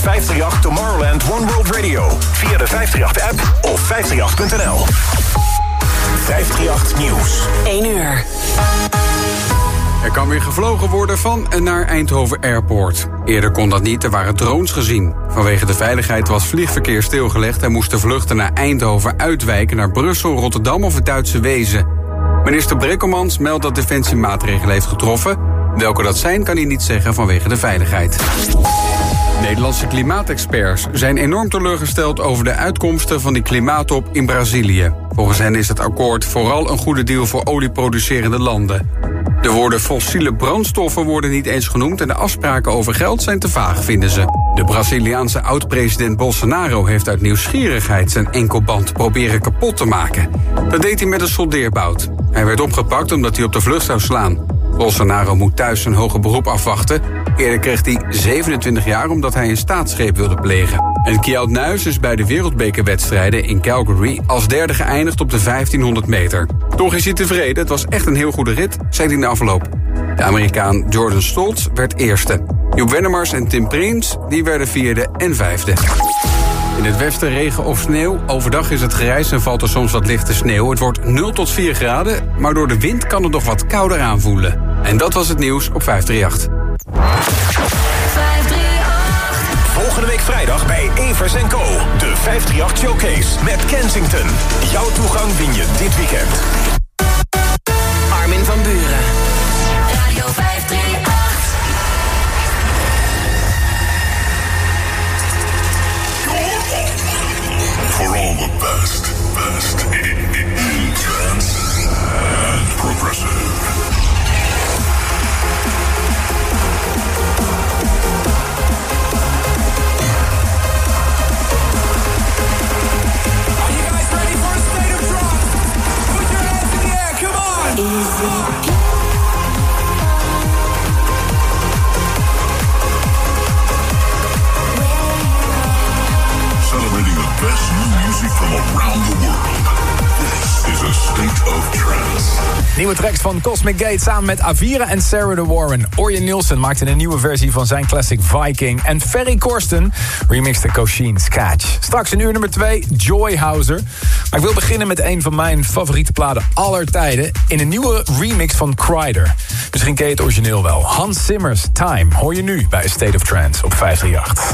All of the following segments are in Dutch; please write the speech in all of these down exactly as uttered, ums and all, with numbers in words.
vijfhonderdachttien Tomorrowland One World Radio. Via de vijfhonderdachttien app of vijfhonderdachttien punt n l. vijfhonderdachttien Nieuws. één uur. Er kan weer gevlogen worden van en naar Eindhoven Airport. Eerder kon dat niet, er waren drones gezien. Vanwege de veiligheid was vliegverkeer stilgelegd en moesten vluchten naar Eindhoven uitwijken naar Brussel, Rotterdam of het Duitse Wezen. Minister Brekkelmans meldt dat Defensie maatregelen heeft getroffen. Welke dat zijn, kan hij niet zeggen vanwege de veiligheid. Nederlandse klimaatexperts zijn enorm teleurgesteld over de uitkomsten van die klimaattop in Brazilië. Volgens hen is het akkoord vooral een goede deal voor olieproducerende landen. De woorden fossiele brandstoffen worden niet eens genoemd en de afspraken over geld zijn te vaag, vinden ze. De Braziliaanse oud-president Bolsonaro heeft uit nieuwsgierigheid zijn enkelband proberen kapot te maken. Dat deed hij met een soldeerbout. Hij werd opgepakt omdat hij op de vlucht zou slaan. Bolsonaro moet thuis zijn hoger beroep afwachten. Eerder kreeg hij zevenentwintig jaar omdat hij een staatsgreep wilde plegen. En Kjeld Nuis is bij de wereldbekerwedstrijden in Calgary als derde geëindigd op de vijftienhonderd meter. Toch is hij tevreden, het was echt een heel goede rit, zei hij in de afloop. De Amerikaan Jordan Stoltz werd eerste. Joep Wennemars en Tim Prins die werden vierde en vijfde. In het westen regen of sneeuw. Overdag is het grijs en valt er soms wat lichte sneeuw. Het wordt nul tot vier graden, maar door de wind kan het nog wat kouder aanvoelen. En dat was het nieuws op vijfhonderdachttien. Volgende week vrijdag bij Evers en Co. De vijfhonderdachttien Showcase met Kensington. Jouw toegang win je dit weekend. Armin van Buuren. Radio vijfhonderdachttien. For all the best, best in trance and progressive. Are you guys ready for a state of trance? Put your hands in the air, come on! Is it Celebrating the best new music from around the world. This is a state of trance. Nieuwe tracks van Cosmic Gate samen met Avira en Sarah de Warren. Orjan Nilsen maakte een nieuwe versie van zijn classic Viking. En Ferry Corsten remixte Coshin's Catch. Straks in uur nummer twee, Joy Hauser. Maar ik wil beginnen met een van mijn favoriete platen aller tijden. In een nieuwe remix van Kryder. Misschien ken je het origineel wel. Hans Zimmer's Time hoor je nu bij State of Trance op vijfhonderdachttien.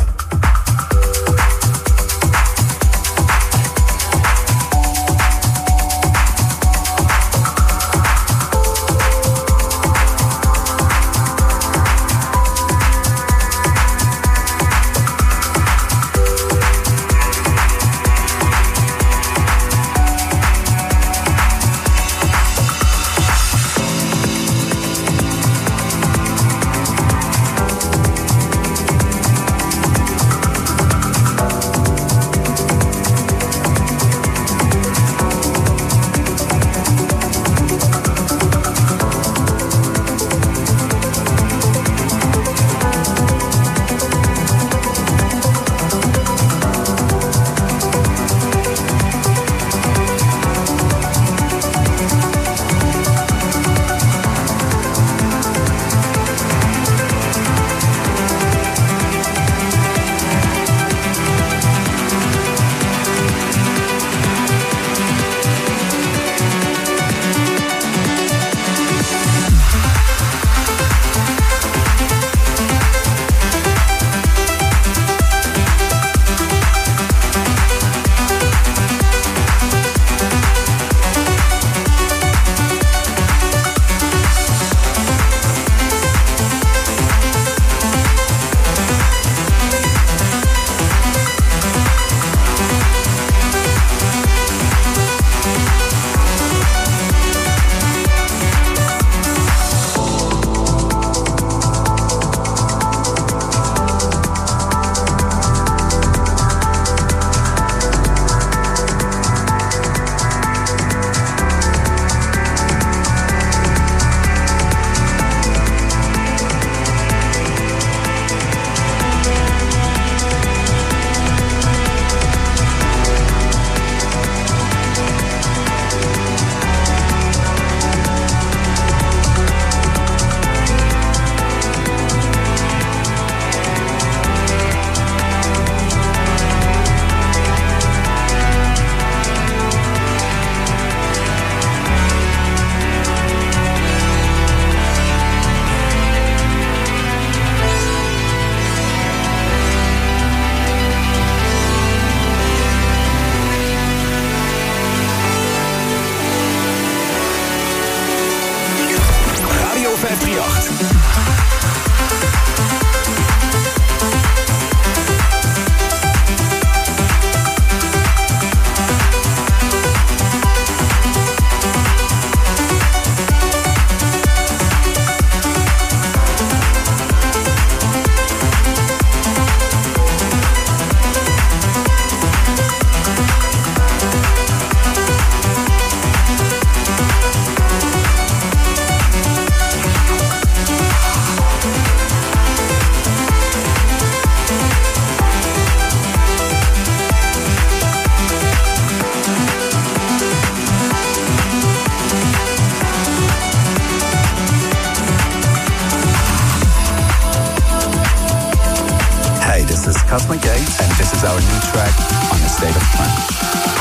Cosmic Gate, and this is our new track on A State of Trance.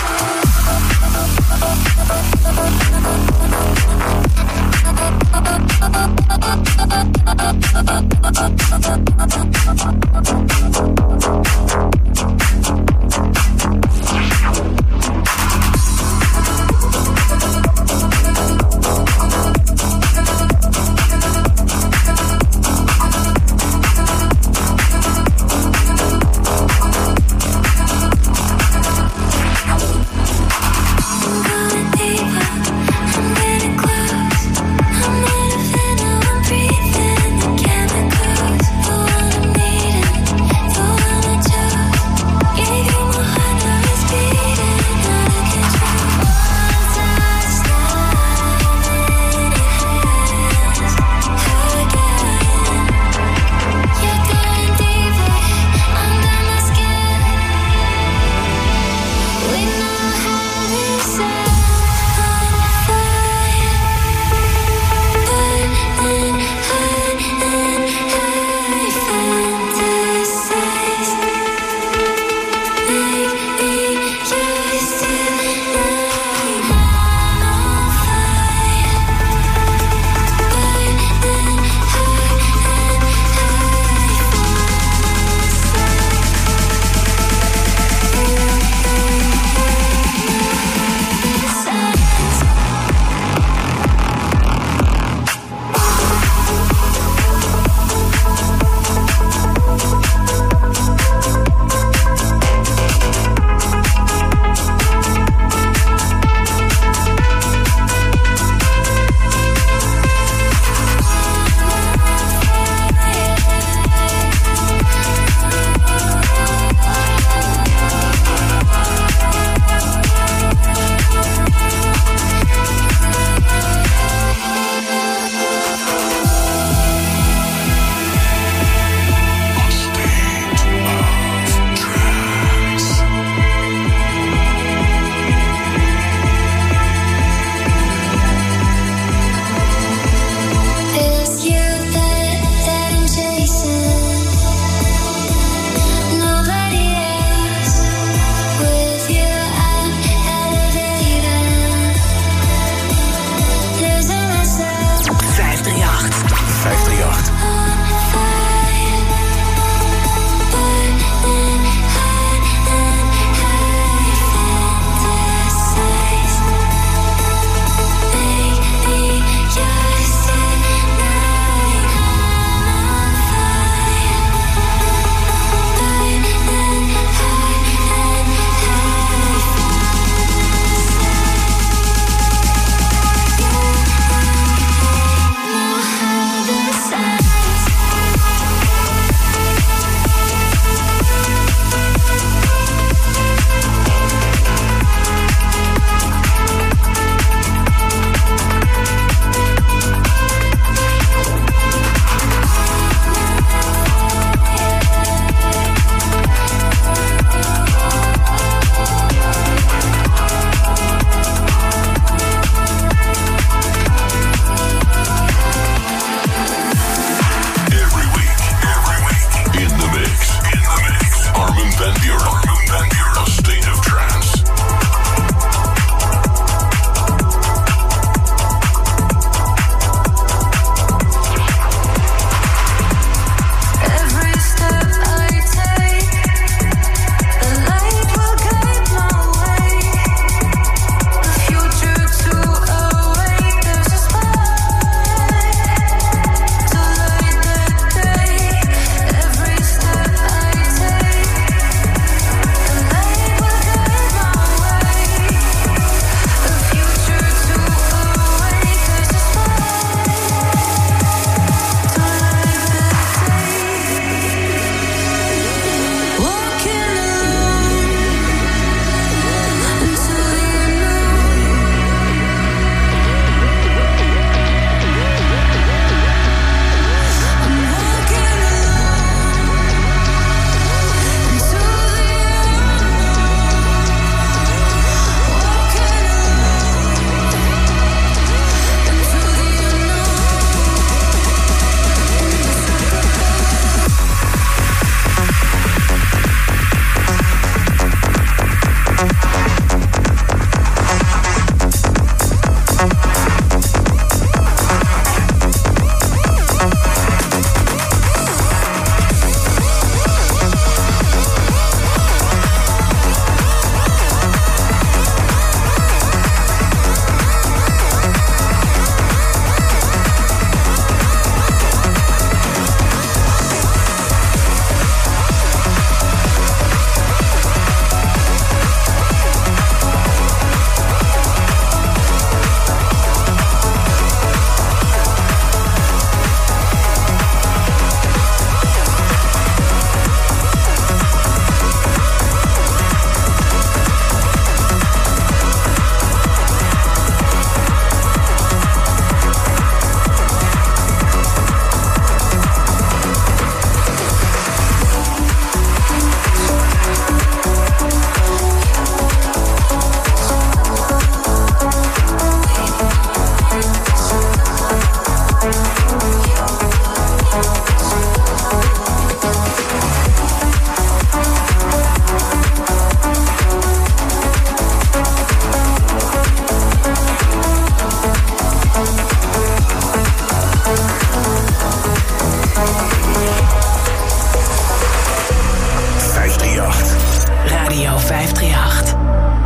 vijfhonderdachttien.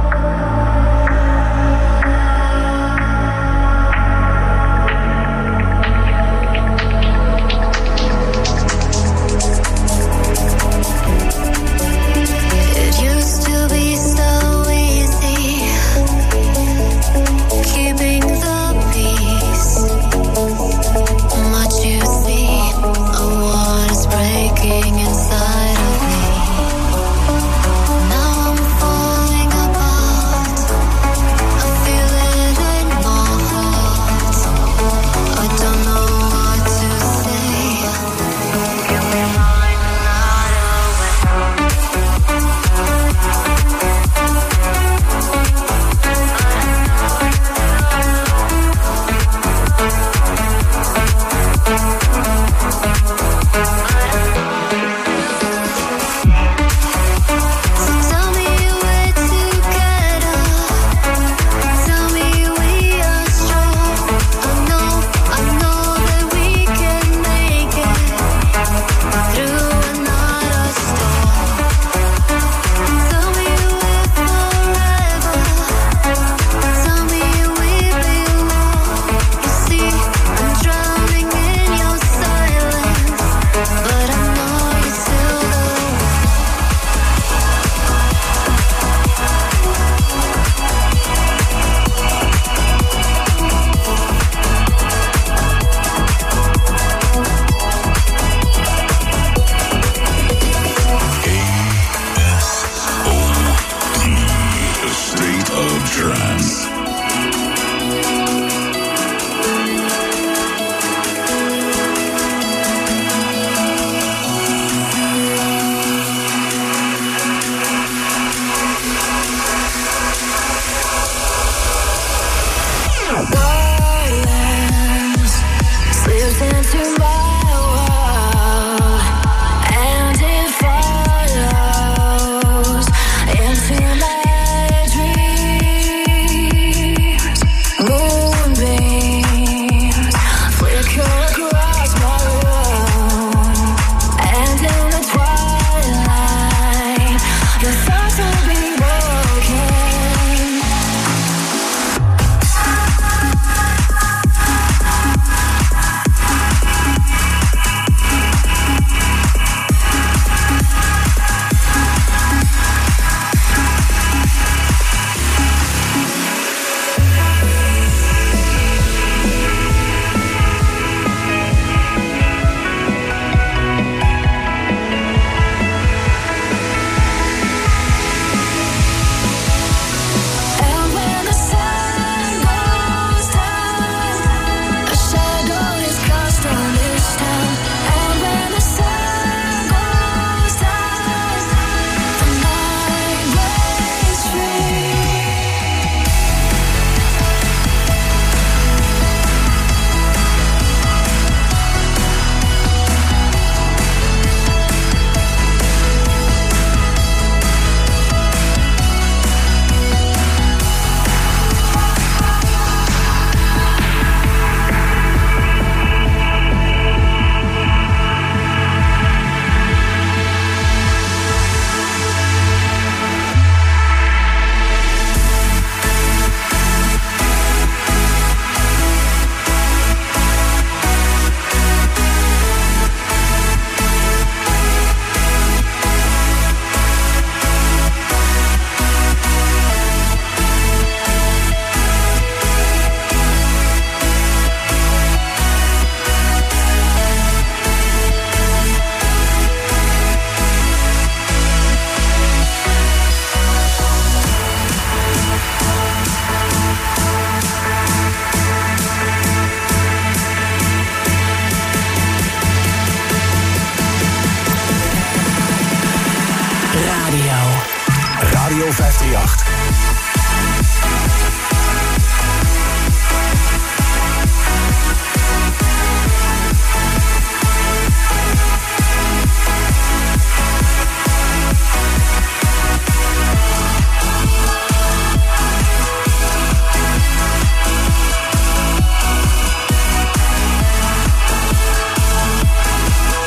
Radio vijfhonderdachttien.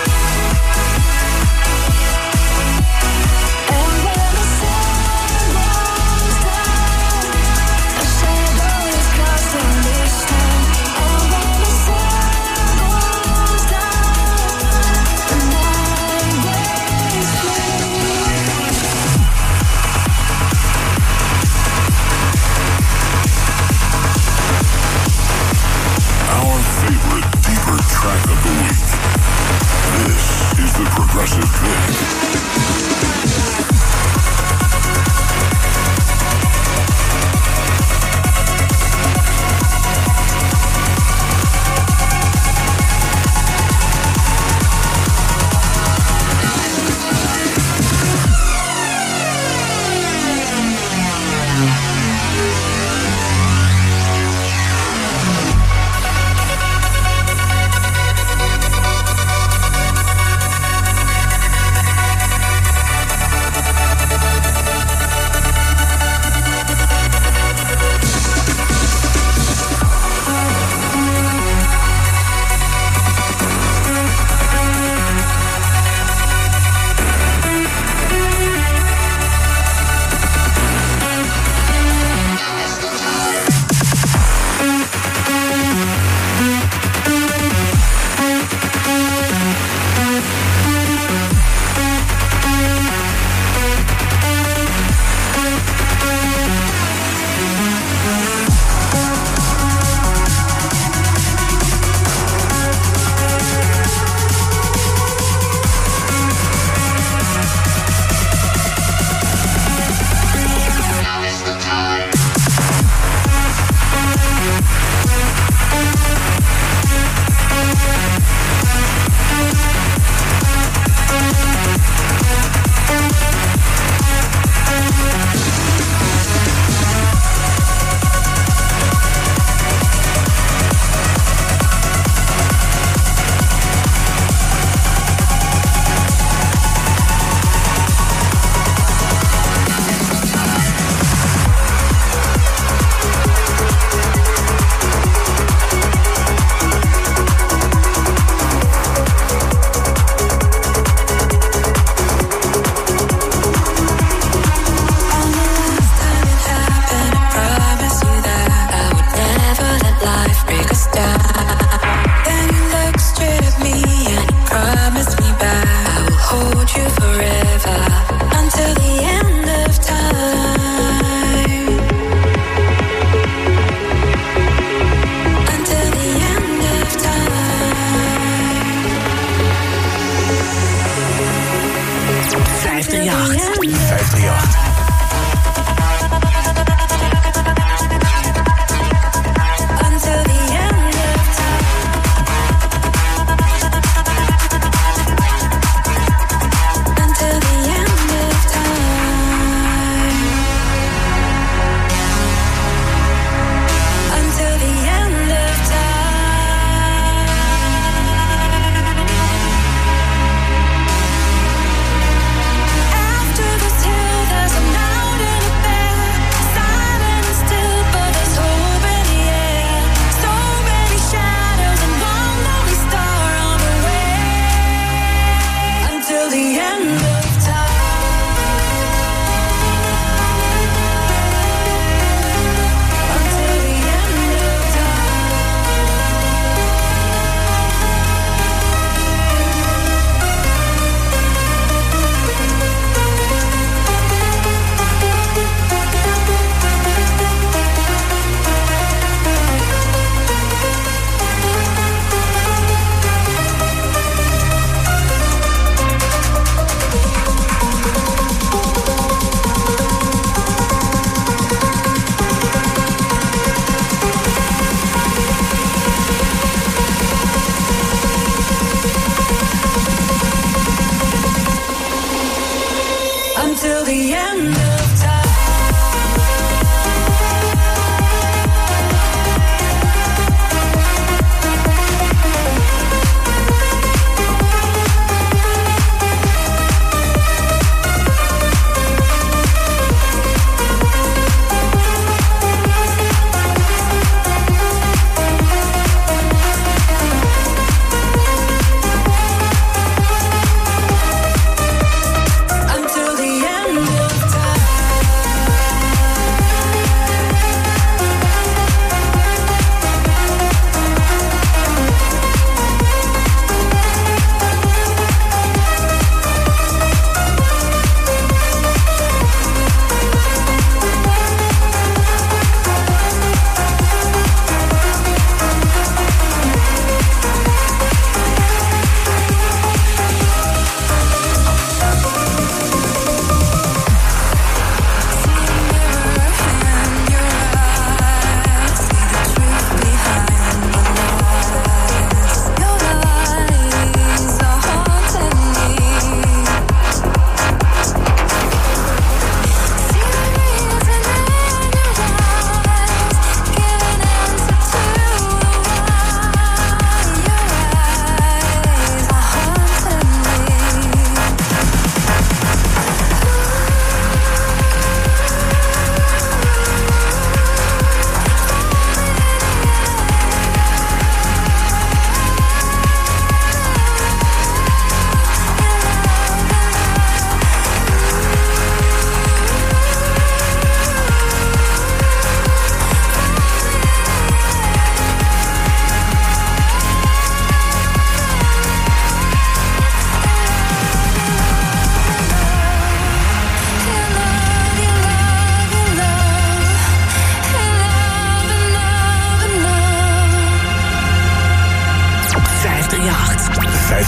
And when the sun goes progressive click.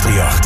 vijfhonderdachttien.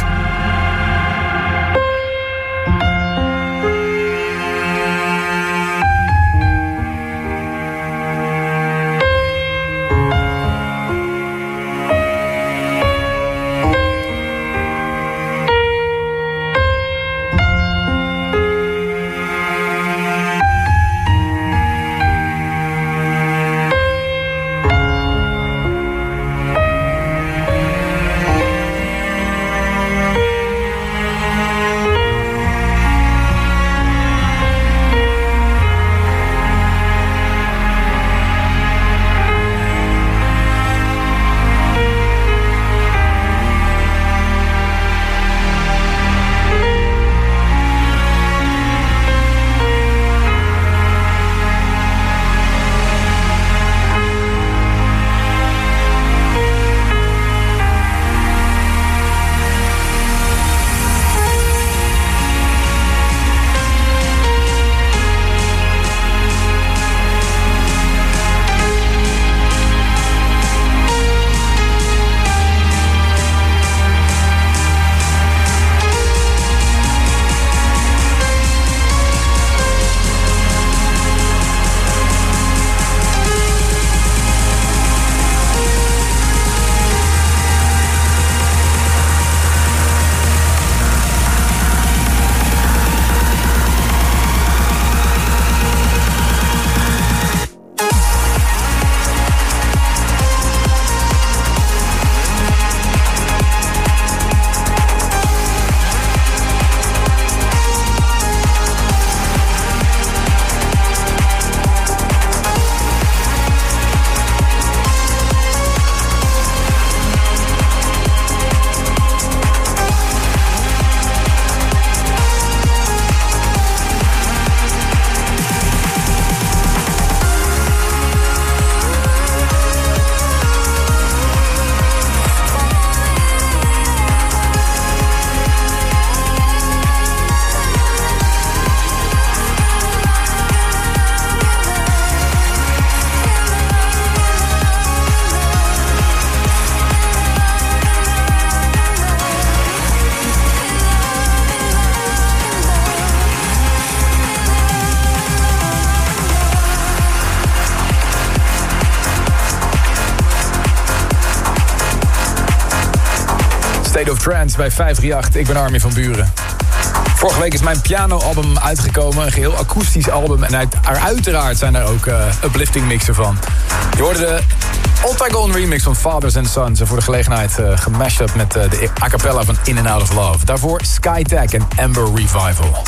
State of Trance bij vijf drie acht. Ik ben Armin van Buren. Vorige week is mijn pianoalbum uitgekomen. Een geheel akoestisch album. En uit, er uiteraard zijn er ook uh, uplifting mixen van. Je hoorde de Octagon remix van Fathers and Sons. En voor de gelegenheid uh, gemashed up met uh, de a cappella van In and Out of Love. Daarvoor Skytech en Amber Revival.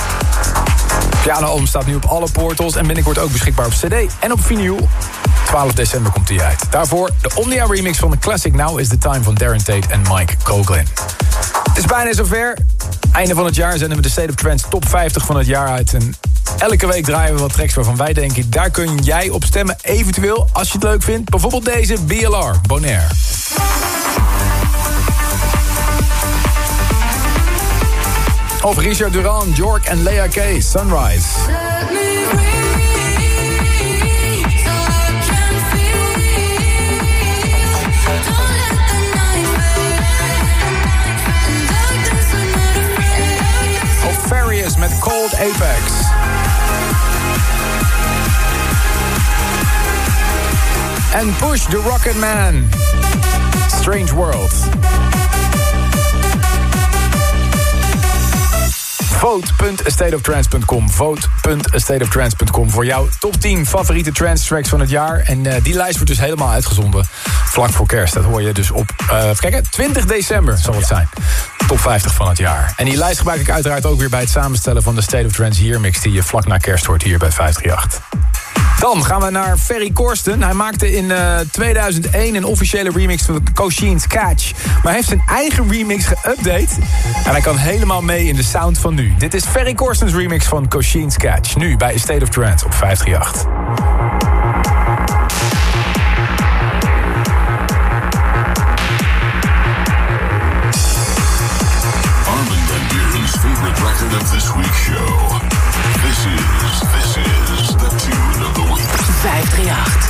Pianoalbum staat nu op alle portals. En binnenkort ook beschikbaar op cd en op vinyl. twaalf december komt hij uit. Daarvoor de Omnia remix van de classic Now is the Time van Darren Tate en Mike Coughlin. Het is bijna zover. Einde van het jaar zenden we de State of Trance top vijftig van het jaar uit. En elke week draaien we wat tracks waarvan wij denken... daar kun jij op stemmen, eventueel, als je het leuk vindt. Bijvoorbeeld deze, B L R, Bonaire. Of Richard Durand, York en Lea K, Sunrise. Farius met Cold Apex. En Push the Rocket Man. Strange World. vote punt a state of trance punt com. vote punt a state of trance punt com voor jouw top tien favoriete trance tracks van het jaar. En uh, die lijst wordt dus helemaal uitgezonden vlak voor kerst. Dat hoor je dus op, uh, even kijken, twintig december zal het zijn. Top vijftig van het jaar. En die lijst gebruik ik uiteraard ook weer bij het samenstellen van de State of Trance Year Mix die je vlak na kerst hoort hier bij vijf drie acht. Dan gaan we naar Ferry Corsten. Hij maakte in uh, tweeduizend één een officiële remix van Kosheen's Catch. Maar hij heeft zijn eigen remix geüpdate. En hij kan helemaal mee in de sound van nu. Dit is Ferry Corsten's remix van Kosheen's Catch. Nu bij State of Trance op vijf drie acht. Armin van Buren's favorite record of this week's show. This is, this is the tune of the week. vijf drie acht.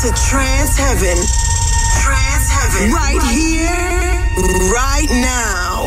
to trance heaven. Trance heaven. Right here, right now.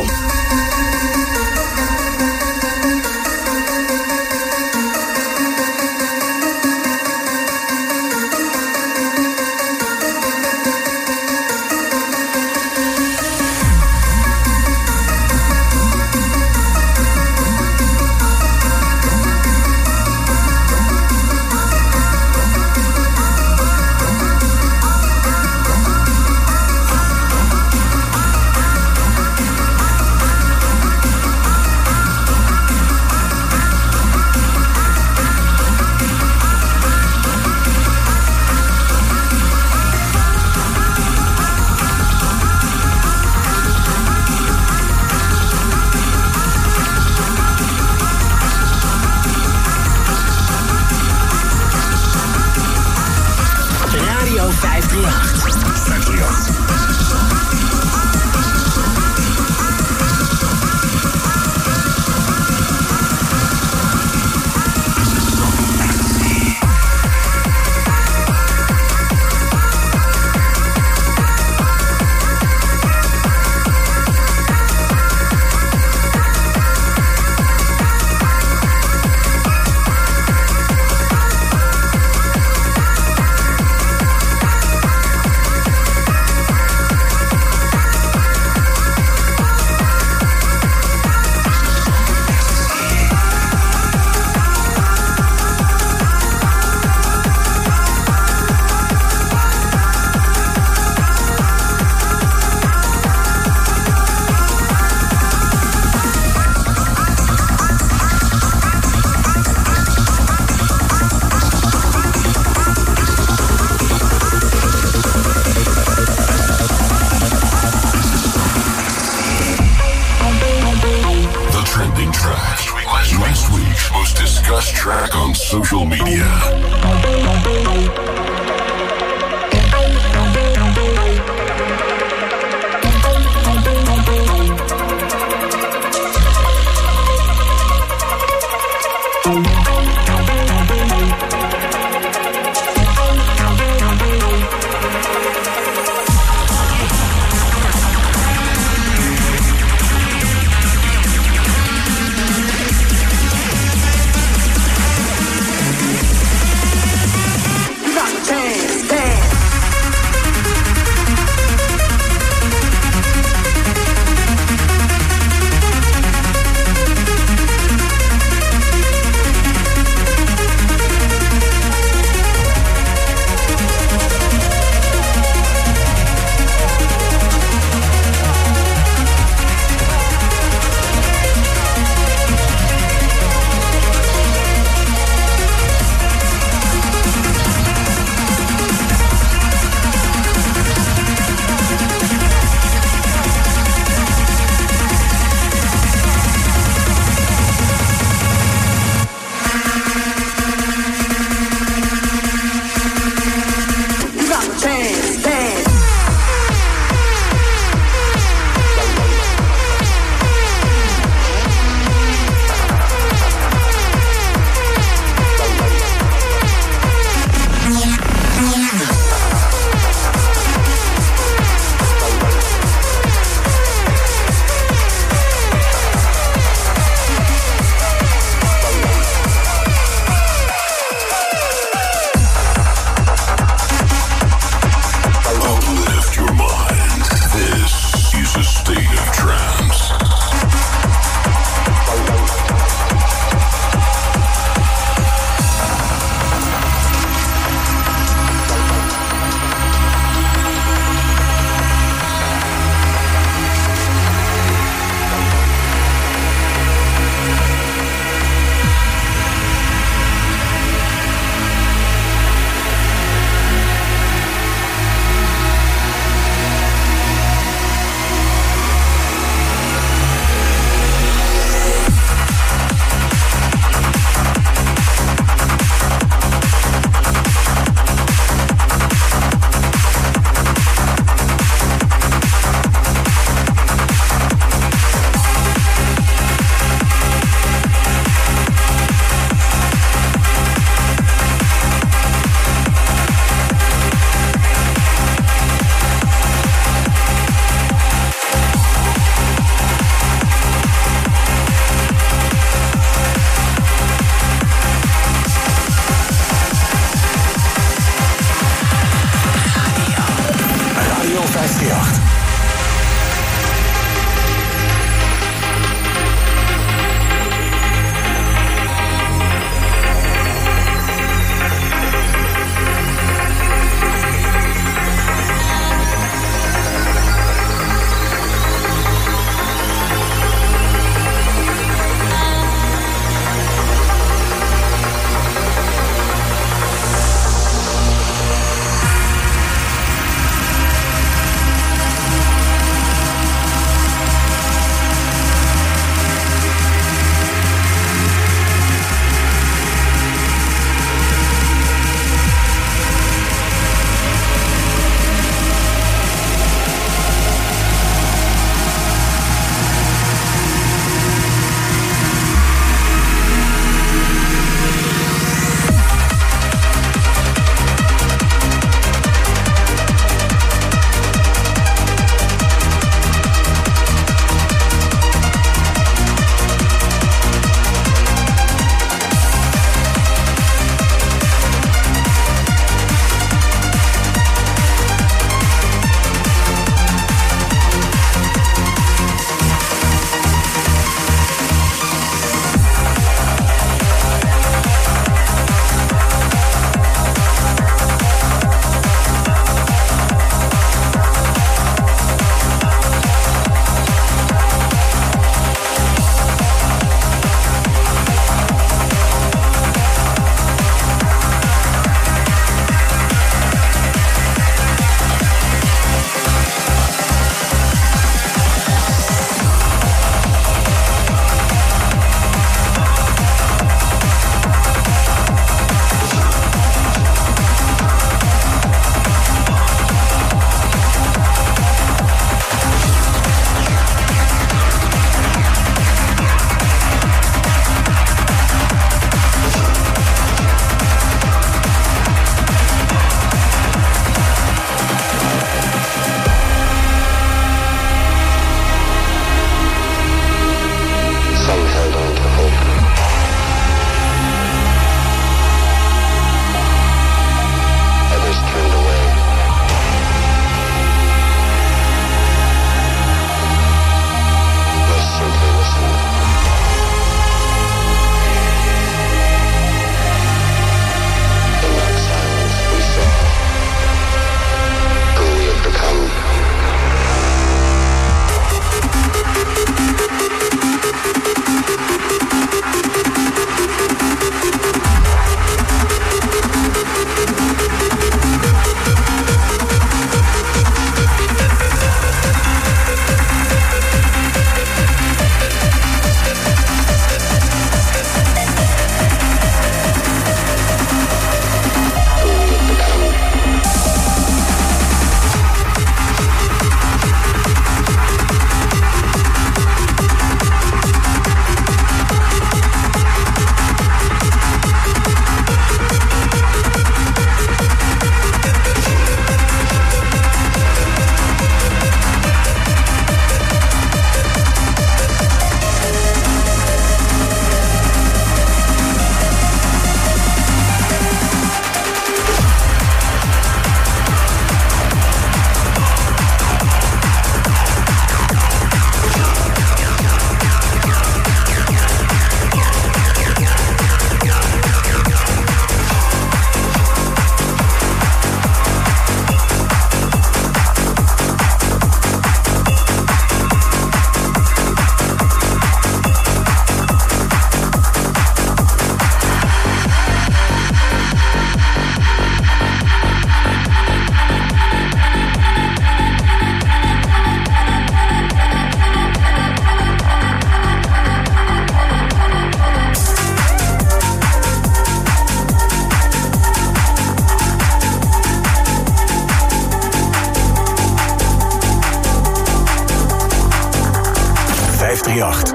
vijfhonderdachttachtig.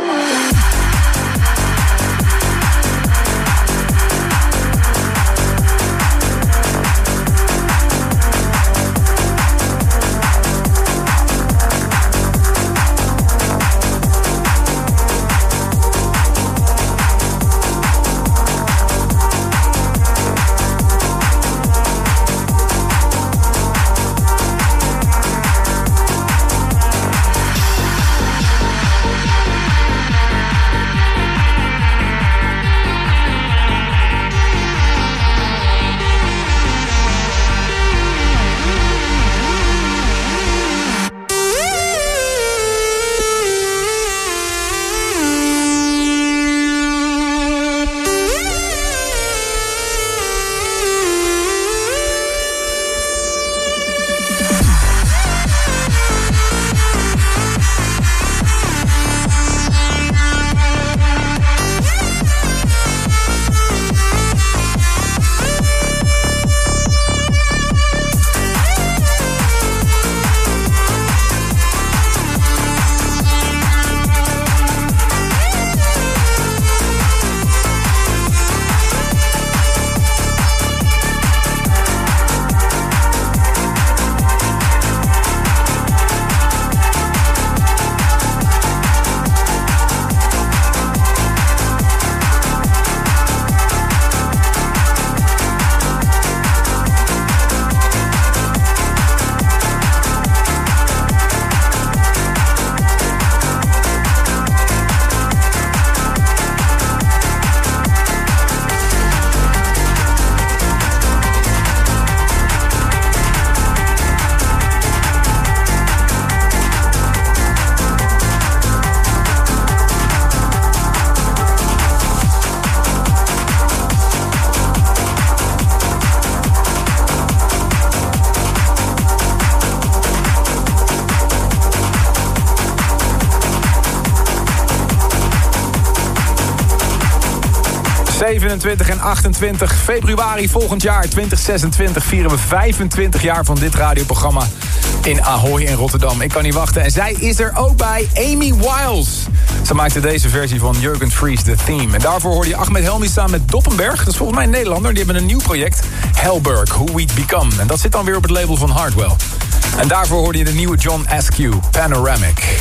zevenentwintig en achtentwintig februari volgend jaar, twintig zesentwintig, vieren we vijfentwintig jaar van dit radioprogramma in Ahoy in Rotterdam. Ik kan niet wachten. En zij is er ook bij, Amy Wiles. Ze maakte deze versie van Jurgen Fries, The Theme. En daarvoor hoorde je Ahmed Helmi samen met Doppenberg. Dat is volgens mij een Nederlander. Die hebben een nieuw project, Hellberg, Who We'd Become. En dat zit dan weer op het label van Hardwell. En daarvoor hoorde je de nieuwe John Askew, Panoramic.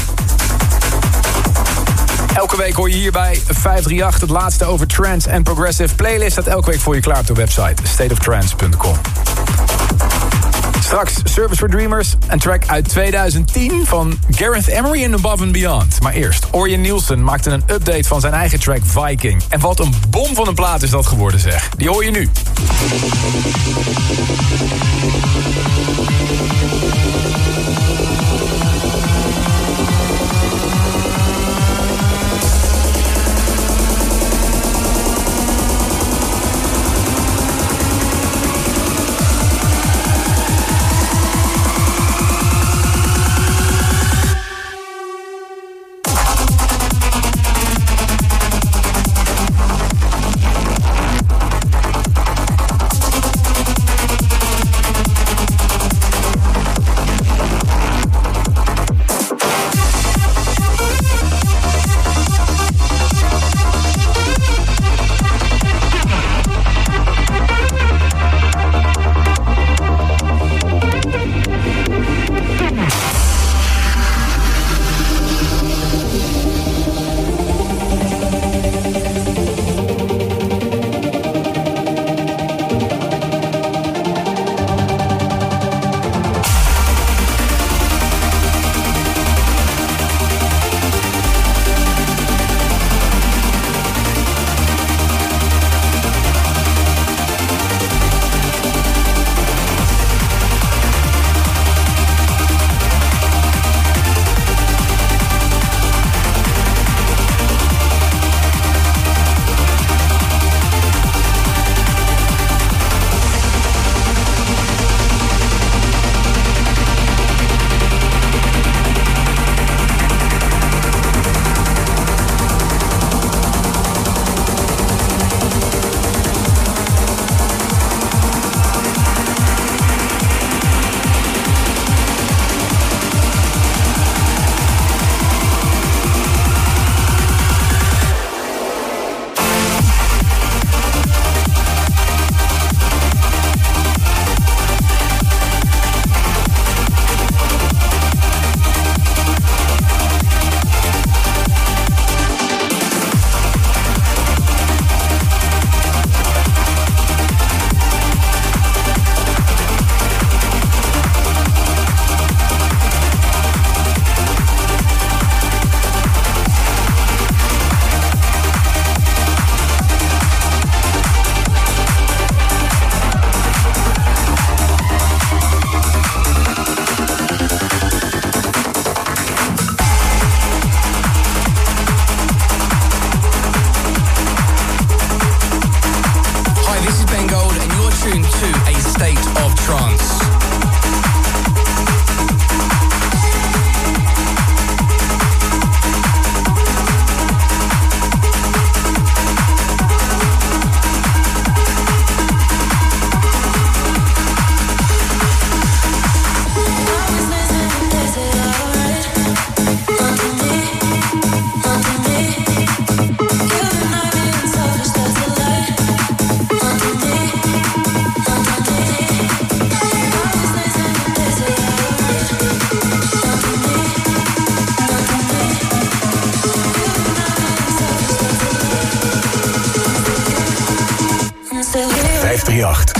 Elke week hoor je hier bij vijfhonderdachttachtig het laatste over trance en progressive. Playlist staat elke week voor je klaar op de website state of trance punt com. Straks Service for Dreamers, een track uit tweeduizend tien van Gareth Emery en Above and Beyond. Maar eerst, Orjan Nilsen maakte een update van zijn eigen track Viking. En wat een bom van een plaat is dat geworden, zeg. Die hoor je nu. vijfdrieënachtig.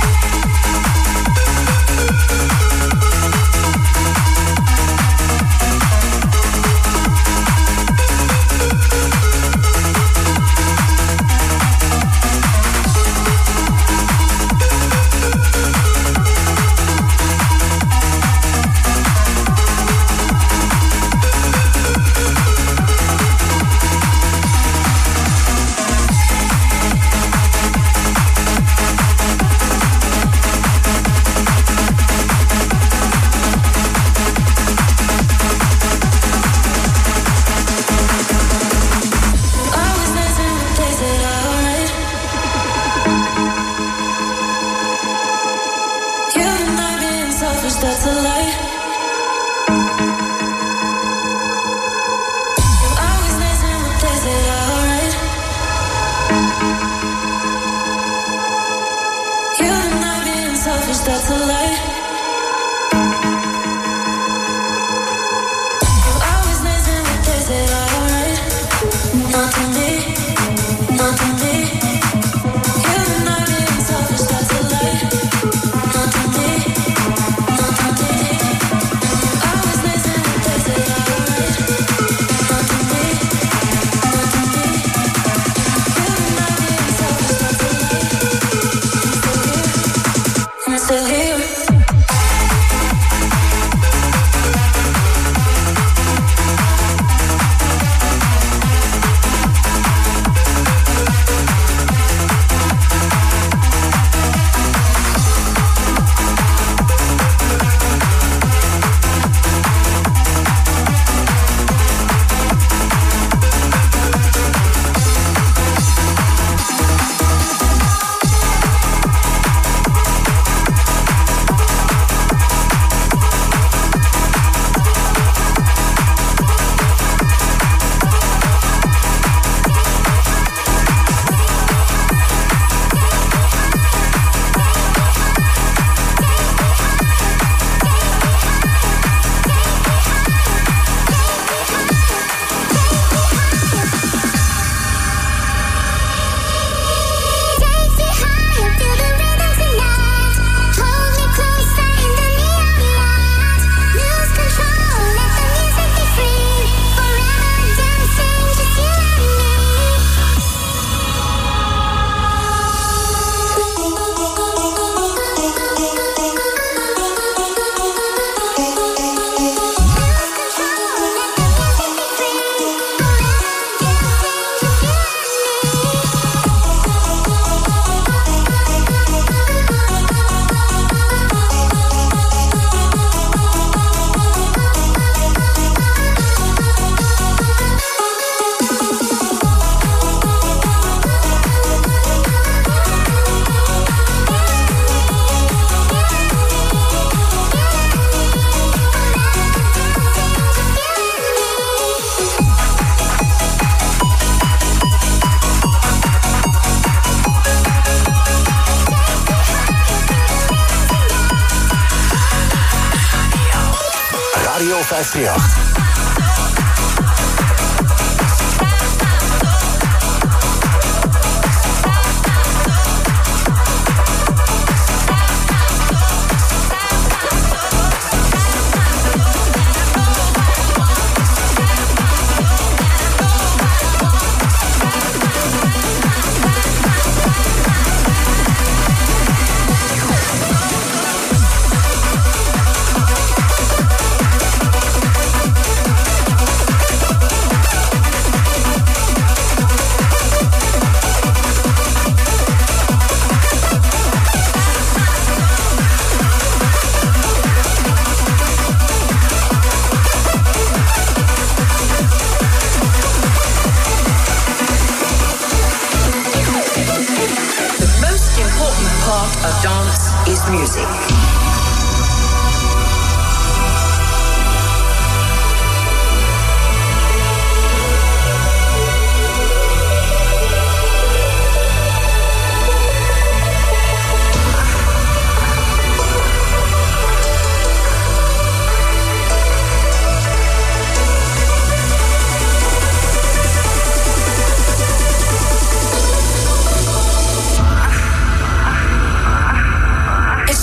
vijfdrieënachtig.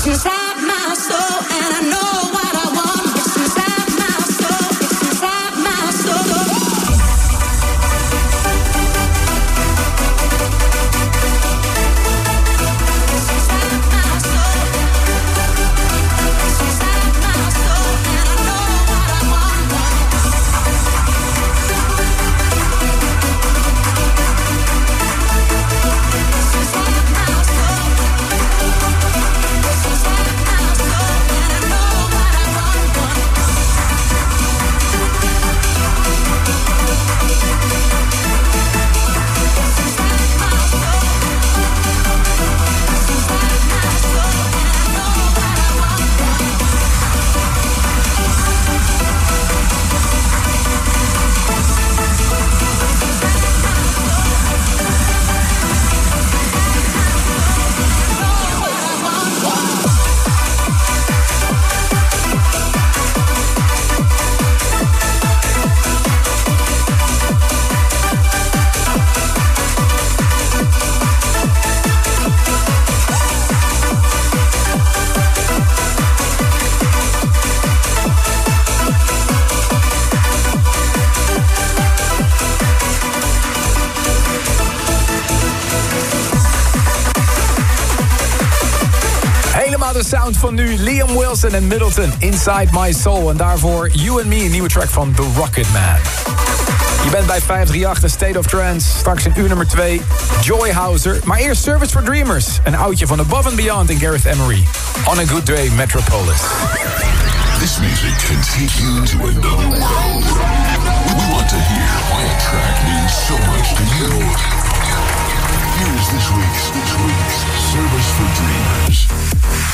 De sound van nu, Liam Wilson en Middleton, Inside My Soul. En daarvoor You and Me, een nieuwe track van The Rocketman. Je bent bij vijf drie acht, State of Trance. Straks in uur nummer twee, Joy Hauser. Maar eerst Service for Dreamers. Een oudje van Above and Beyond in Gareth Emery. On a Good Day, Metropolis. This music can take you to another world. We want to hear why a track means so much to you. Here's this week's, this week's Service for Dreamers.